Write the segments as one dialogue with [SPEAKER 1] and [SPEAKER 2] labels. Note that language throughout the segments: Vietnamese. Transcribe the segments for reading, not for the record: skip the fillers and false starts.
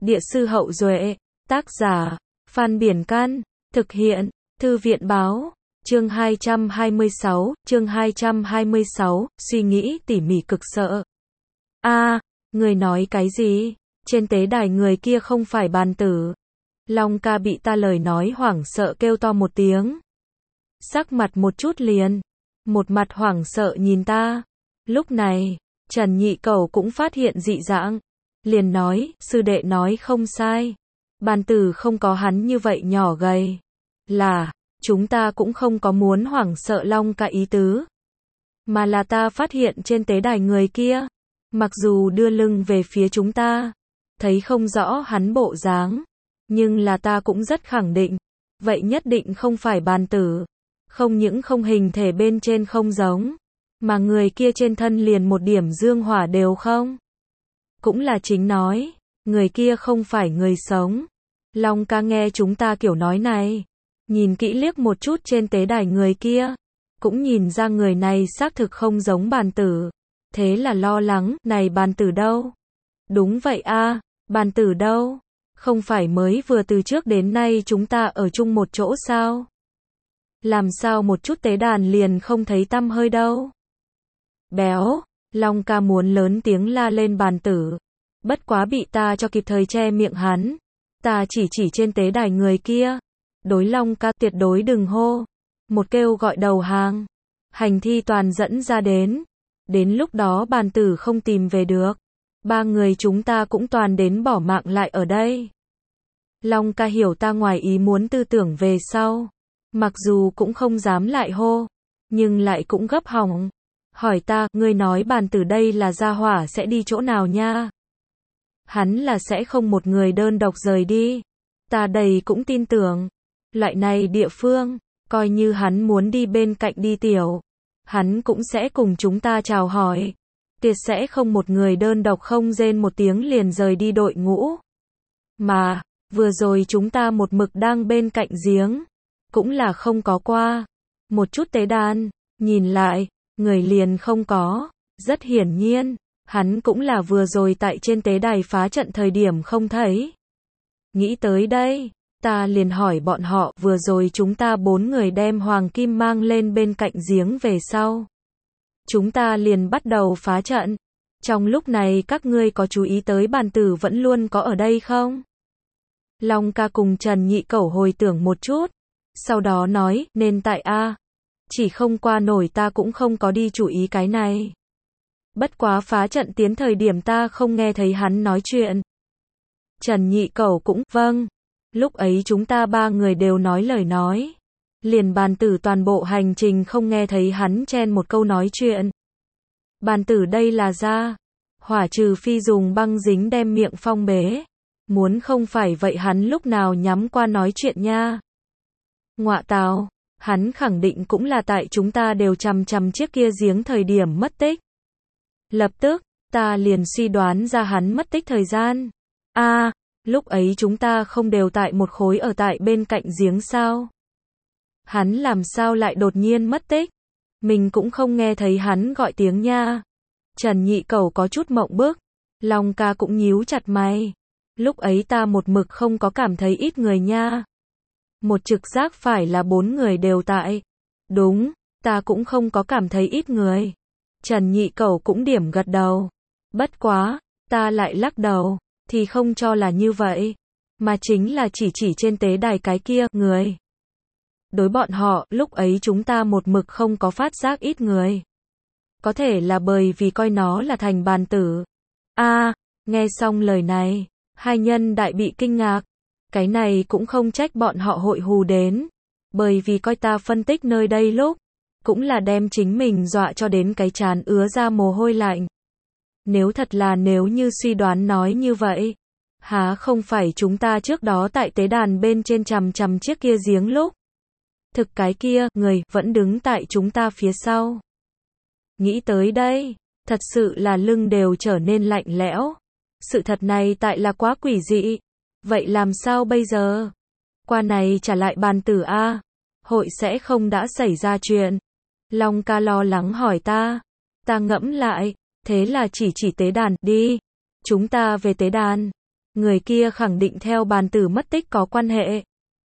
[SPEAKER 1] Địa sư Hậu Duệ, tác giả, Phan Biển Can, thực hiện, Thư viện Báo, chương 226, suy nghĩ tỉ mỉ cực sợ. Người nói cái gì? Trên tế đài người kia không phải bàn tử. Long ca bị ta lời nói hoảng sợ kêu to một tiếng. Sắc mặt một chút liền, một mặt hoảng sợ nhìn ta. Lúc này, Trần Nhị Cẩu cũng phát hiện dị dạng, liền nói, sư đệ nói không sai. Bàn tử không có hắn như vậy nhỏ gầy. Là, chúng ta cũng không có muốn hoảng sợ Long ca ý tứ. Mà là ta phát hiện trên tế đài người kia, mặc dù đưa lưng về phía chúng ta, thấy không rõ hắn bộ dáng, nhưng là ta cũng rất khẳng định, vậy nhất định không phải bàn tử. Không những không hình thể bên trên không giống, mà người kia trên thân liền một điểm dương hỏa đều không. Cũng là chính nói, người kia không phải người sống. Long ca nghe chúng ta kiểu nói này, nhìn kỹ liếc một chút trên tế đài người kia, cũng nhìn ra người này xác thực không giống bàn tử. Thế là lo lắng, này bàn tử đâu? Đúng vậy bàn tử đâu? Không phải mới vừa từ trước đến nay chúng ta ở chung một chỗ sao? Làm sao một chút tế đàn liền không thấy tăm hơi đâu? Béo, Long ca muốn lớn tiếng la lên bàn tử, bất quá bị ta cho kịp thời che miệng hắn. Ta chỉ trên tế đài người kia, đối Long ca tuyệt đối đừng hô, một kêu gọi đầu hàng, hành thi toàn dẫn ra đến lúc đó bàn tử không tìm về được, ba người chúng ta cũng toàn đến bỏ mạng lại ở đây. Long ca hiểu ta ngoài ý muốn tư tưởng về sau, mặc dù cũng không dám lại hô, nhưng lại cũng gấp họng, hỏi ta, ngươi nói bàn tử đây là gia hỏa sẽ đi chỗ nào nha? Hắn là sẽ không một người đơn độc rời đi. Ta đầy cũng tin tưởng, loại này địa phương, coi như hắn muốn đi bên cạnh đi tiểu, hắn cũng sẽ cùng chúng ta chào hỏi. Tuyệt sẽ không một người đơn độc không rên một tiếng liền rời đi đội ngũ. Mà, vừa rồi chúng ta một mực đang bên cạnh giếng, cũng là không có qua một chút tế đàn, nhìn lại, người liền không có. Rất hiển nhiên, hắn cũng là vừa rồi tại trên tế đài phá trận thời điểm không thấy. Nghĩ tới đây, ta liền hỏi bọn họ, vừa rồi chúng ta 4 người đem hoàng kim mang lên bên cạnh giếng về sau, chúng ta liền bắt đầu phá trận. Trong lúc này các ngươi có chú ý tới bàn tử vẫn luôn có ở đây không? Long ca cùng Trần Nhị Cẩu hồi tưởng một chút, sau đó nói, nên tại chỉ không qua nổi ta cũng không có đi chú ý cái này. Bất quá phá trận tiến thời điểm ta không nghe thấy hắn nói chuyện. Trần Nhị Cẩu cũng, vâng. Lúc ấy chúng ta 3 người đều nói lời nói. Liền bàn tử toàn bộ hành trình không nghe thấy hắn chen một câu nói chuyện. Bàn tử đây là ra hỏa, trừ phi dùng băng dính đem miệng phong bế. Muốn không phải vậy hắn lúc nào nhắm qua nói chuyện nha. Ngọa tào, hắn khẳng định cũng là tại chúng ta đều chằm chiếc kia giếng thời điểm mất tích. Lập tức, ta liền suy đoán ra hắn mất tích thời gian. Lúc ấy chúng ta không đều tại một khối ở tại bên cạnh giếng sao? Hắn làm sao lại đột nhiên mất tích? Mình cũng không nghe thấy hắn gọi tiếng nha. Trần Nhị Cẩu có chút mộng bức. Long ca cũng nhíu chặt mày. Lúc ấy ta một mực không có cảm thấy ít người nha. Một trực giác phải là 4 người đều tại. Đúng, ta cũng không có cảm thấy ít người. Trần Nhị Cẩu cũng điểm gật đầu. Bất quá, ta lại lắc đầu, thì không cho là như vậy, mà chính là chỉ trên tế đài cái kia, người. Đối bọn họ, lúc ấy chúng ta một mực không có phát giác ít người. Có thể là bởi vì coi nó là thành bàn tử. Nghe xong lời này, hai nhân đại bị kinh ngạc. Cái này cũng không trách bọn họ hội hù đến, bởi vì coi ta phân tích nơi đây lúc, cũng là đem chính mình dọa cho đến cái trán ứa ra mồ hôi lạnh. Nếu như suy đoán nói như vậy, há không phải chúng ta trước đó tại tế đàn bên trên chằm chiếc kia giếng lúc, thực cái kia, người, vẫn đứng tại chúng ta phía sau. Nghĩ tới đây, thật sự là lưng đều trở nên lạnh lẽo. Sự thật này tại là quá quỷ dị. Vậy làm sao bây giờ? Qua này trả lại bàn tử hội sẽ không đã xảy ra chuyện. Long ca lo lắng hỏi ta. Ta ngẫm lại, thế là chỉ tế đàn, đi. Chúng ta về tế đàn. người kia khẳng định theo bàn tử mất tích có quan hệ.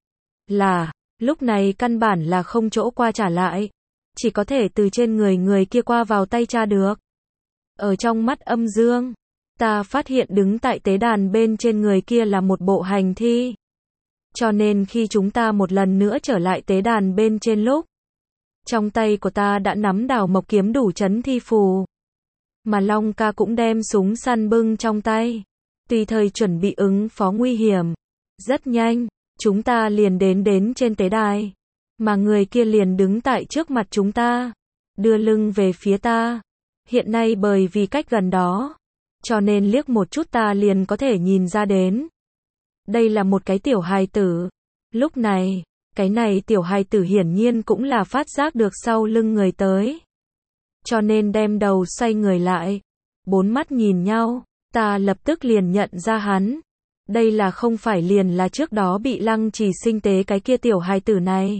[SPEAKER 1] Là, lúc này căn bản là không chỗ qua trả lại. Chỉ có thể từ trên người kia qua vào tay tra được. Ở trong mắt âm dương, ta phát hiện đứng tại tế đàn bên trên người kia là một bộ hành thi. Cho nên khi chúng ta một lần nữa trở lại tế đàn bên trên lúc, trong tay của ta đã nắm đào mộc kiếm đủ chấn thi phù. Mà Long ca cũng đem súng săn bưng trong tay, tùy thời chuẩn bị ứng phó nguy hiểm. Rất nhanh, chúng ta liền đến trên tế đài. Mà người kia liền đứng tại trước mặt chúng ta, đưa lưng về phía ta. Hiện nay bởi vì cách gần đó, cho nên liếc một chút ta liền có thể nhìn ra đến. Đây là một cái tiểu hài tử. Lúc này, cái này tiểu hài tử hiển nhiên cũng là phát giác được sau lưng người tới. Cho nên đem đầu xoay người lại. Bốn mắt nhìn nhau, ta lập tức liền nhận ra hắn. Đây là không phải liền là trước đó bị Lăng Trì sinh tế cái kia tiểu hài tử này.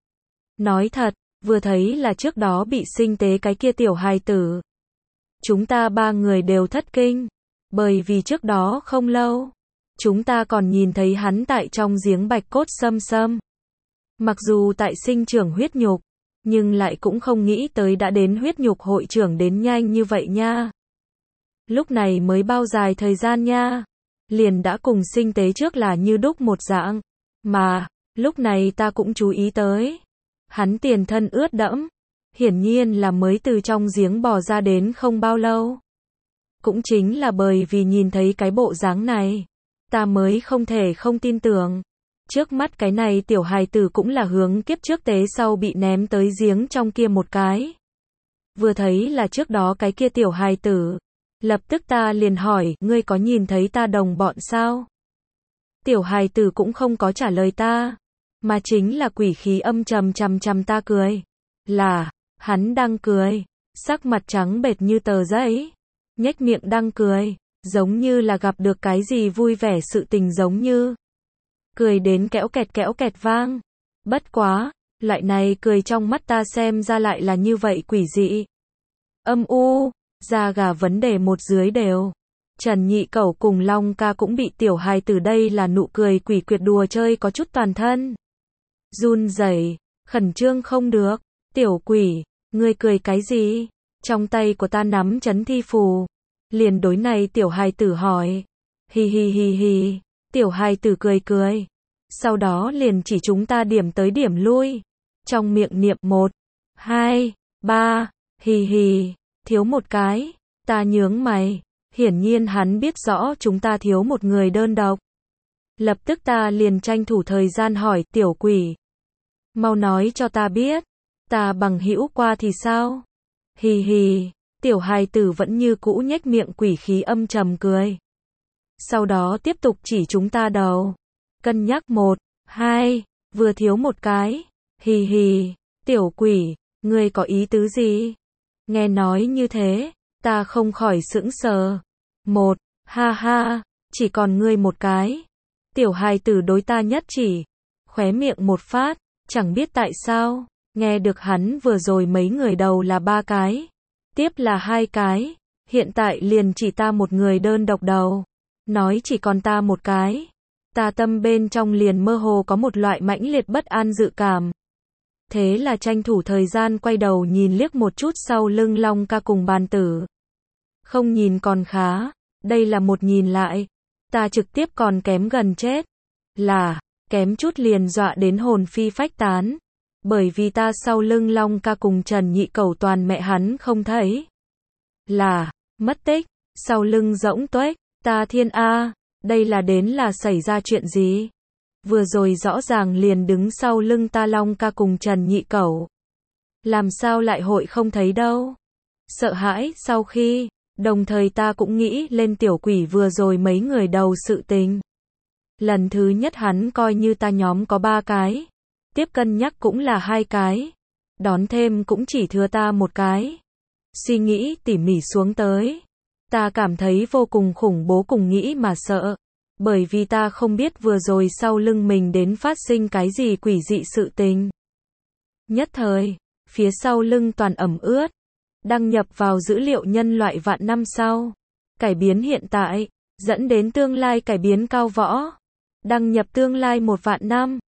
[SPEAKER 1] Nói thật, vừa thấy là trước đó bị sinh tế cái kia tiểu hài tử. Chúng ta ba người đều thất kinh. Bởi vì trước đó không lâu, chúng ta còn nhìn thấy hắn tại trong giếng bạch cốt xâm xâm. Mặc dù tại sinh trưởng huyết nhục, nhưng lại cũng không nghĩ tới đã đến huyết nhục hội trưởng đến nhanh như vậy nha. Lúc này mới bao dài thời gian nha. Liền đã cùng sinh tế trước là như đúc một dạng. Mà, lúc này ta cũng chú ý tới. Hắn tiền thân ướt đẫm. Hiển nhiên là mới từ trong giếng bò ra đến không bao lâu. Cũng chính là bởi vì nhìn thấy cái bộ dáng này, ta mới không thể không tin tưởng. Trước mắt cái này tiểu hài tử cũng là hướng kiếp trước tế sau bị ném tới giếng trong kia một cái. Vừa thấy là trước đó cái kia tiểu hài tử. Lập tức ta liền hỏi, ngươi có nhìn thấy ta đồng bọn sao? Tiểu hài tử cũng không có trả lời ta, mà chính là quỷ khí âm trầm chằm ta cười. Là, hắn đang cười, sắc mặt trắng bệch như tờ giấy, nhếch miệng đang cười, giống như là gặp được cái gì vui vẻ sự tình giống như. Cười đến kéo kẹt vang. Bất quá, loại này cười trong mắt ta xem ra lại là như vậy quỷ dị. Âm u, da gà vấn đề một dưới đều. Trần Nhị Cẩu cùng Long ca cũng bị tiểu hài từ đây là nụ cười quỷ quyệt đùa chơi có chút toàn thân. Run rẩy, khẩn trương không được. Tiểu quỷ, ngươi cười cái gì? Trong tay của ta nắm chấn thi phù. Liền đối này tiểu hài tử hỏi. Hi hi hi hi. Tiểu hài tử cười. Sau đó liền chỉ chúng ta điểm tới điểm lui. Trong miệng niệm 1, 2, 3, hi hi. Thiếu một cái. Ta nhướng mày. Hiển nhiên hắn biết rõ chúng ta thiếu một người đơn độc. Lập tức ta liền tranh thủ thời gian hỏi tiểu quỷ. Mau nói cho ta biết. Ta bằng hữu qua thì sao? Hi hi. Tiểu hài tử vẫn như cũ nhếch miệng quỷ khí âm trầm cười. Sau đó tiếp tục chỉ chúng ta đầu. Cân nhắc 1, 2, vừa thiếu một cái. Hi hi. Tiểu quỷ, ngươi có ý tứ gì? Nghe nói như thế, ta không khỏi sững sờ. 1, ha ha, chỉ còn ngươi một cái. Tiểu hài tử đối ta nhất chỉ. Khóe miệng một phát, chẳng biết tại sao. Nghe được hắn vừa rồi mấy người đầu là 3 cái. Tiếp là 2 cái. Hiện tại liền chỉ ta một người đơn độc đầu. Nói chỉ còn ta một cái. Ta tâm bên trong liền mơ hồ có một loại mãnh liệt bất an dự cảm. Thế là tranh thủ thời gian quay đầu nhìn liếc một chút sau lưng Long ca cùng bàn tử. Không nhìn còn khá. Đây là một nhìn lại. Ta trực tiếp còn kém gần chết. Là, kém chút liền dọa đến hồn phi phách tán. Bởi vì ta sau lưng Long ca cùng Trần Nhị Cẩu toàn mẹ hắn không thấy. Là, mất tích, sau lưng rỗng tuếch, ta thiên A, đây là đến là xảy ra chuyện gì? Vừa rồi rõ ràng liền đứng sau lưng ta Long ca cùng Trần Nhị Cẩu. Làm sao lại hội không thấy đâu? Sợ hãi sau khi, đồng thời ta cũng nghĩ lên tiểu quỷ vừa rồi mấy người đầu sự tình. Lần thứ nhất hắn coi như ta nhóm có 3 cái. Tiếp cân nhắc cũng là 2 cái. Đón thêm cũng chỉ thừa ta một cái. Suy nghĩ tỉ mỉ xuống tới. Ta cảm thấy vô cùng khủng bố cùng nghĩ mà sợ. Bởi vì ta không biết vừa rồi sau lưng mình đến phát sinh cái gì quỷ dị sự tình. Nhất thời, phía sau lưng toàn ẩm ướt. Đăng nhập vào dữ liệu nhân loại vạn năm sau. Cải biến hiện tại. dẫn đến tương lai cải biến cao võ. Đăng nhập tương lai 1 vạn năm.